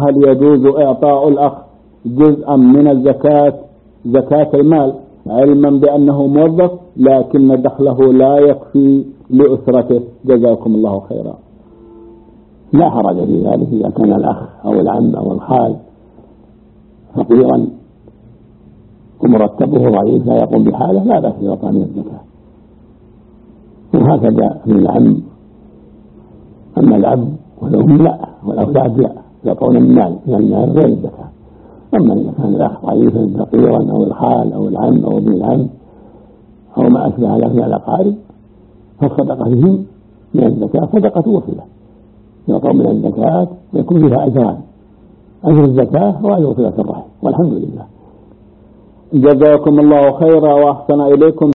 هل يجوز إعطاء الأخ جزءا من الزكاة زكاة المال علما بأنه موظف لكن دخله لا يكفي لأسرته؟ جزاكم الله خيرا. لا حرج في ذلك إذا كان الأخ أو العم أو الخال فقيرا ومرتبه ضعيف لا يقوم بحاله لا بأس بإعطاء من الزكاة، وهكذا في العم. أما الأب والأم لا، والأولاد لا يعطون من المال غير الزكاة. أما إذا كان الأخ ضعيفا فقيرا أو الخال أو العم أو ابن العم أو ما أشبه ذلك من الأقارب فالصدقة فيهم من الزكاة صدقة وصلة، يعطون من الزكاة ويكون فيها أجران، أجر الزكاة وأجر صلة الرحم، والحمد لله. جزاكم الله خيرا وأحسن إليكم.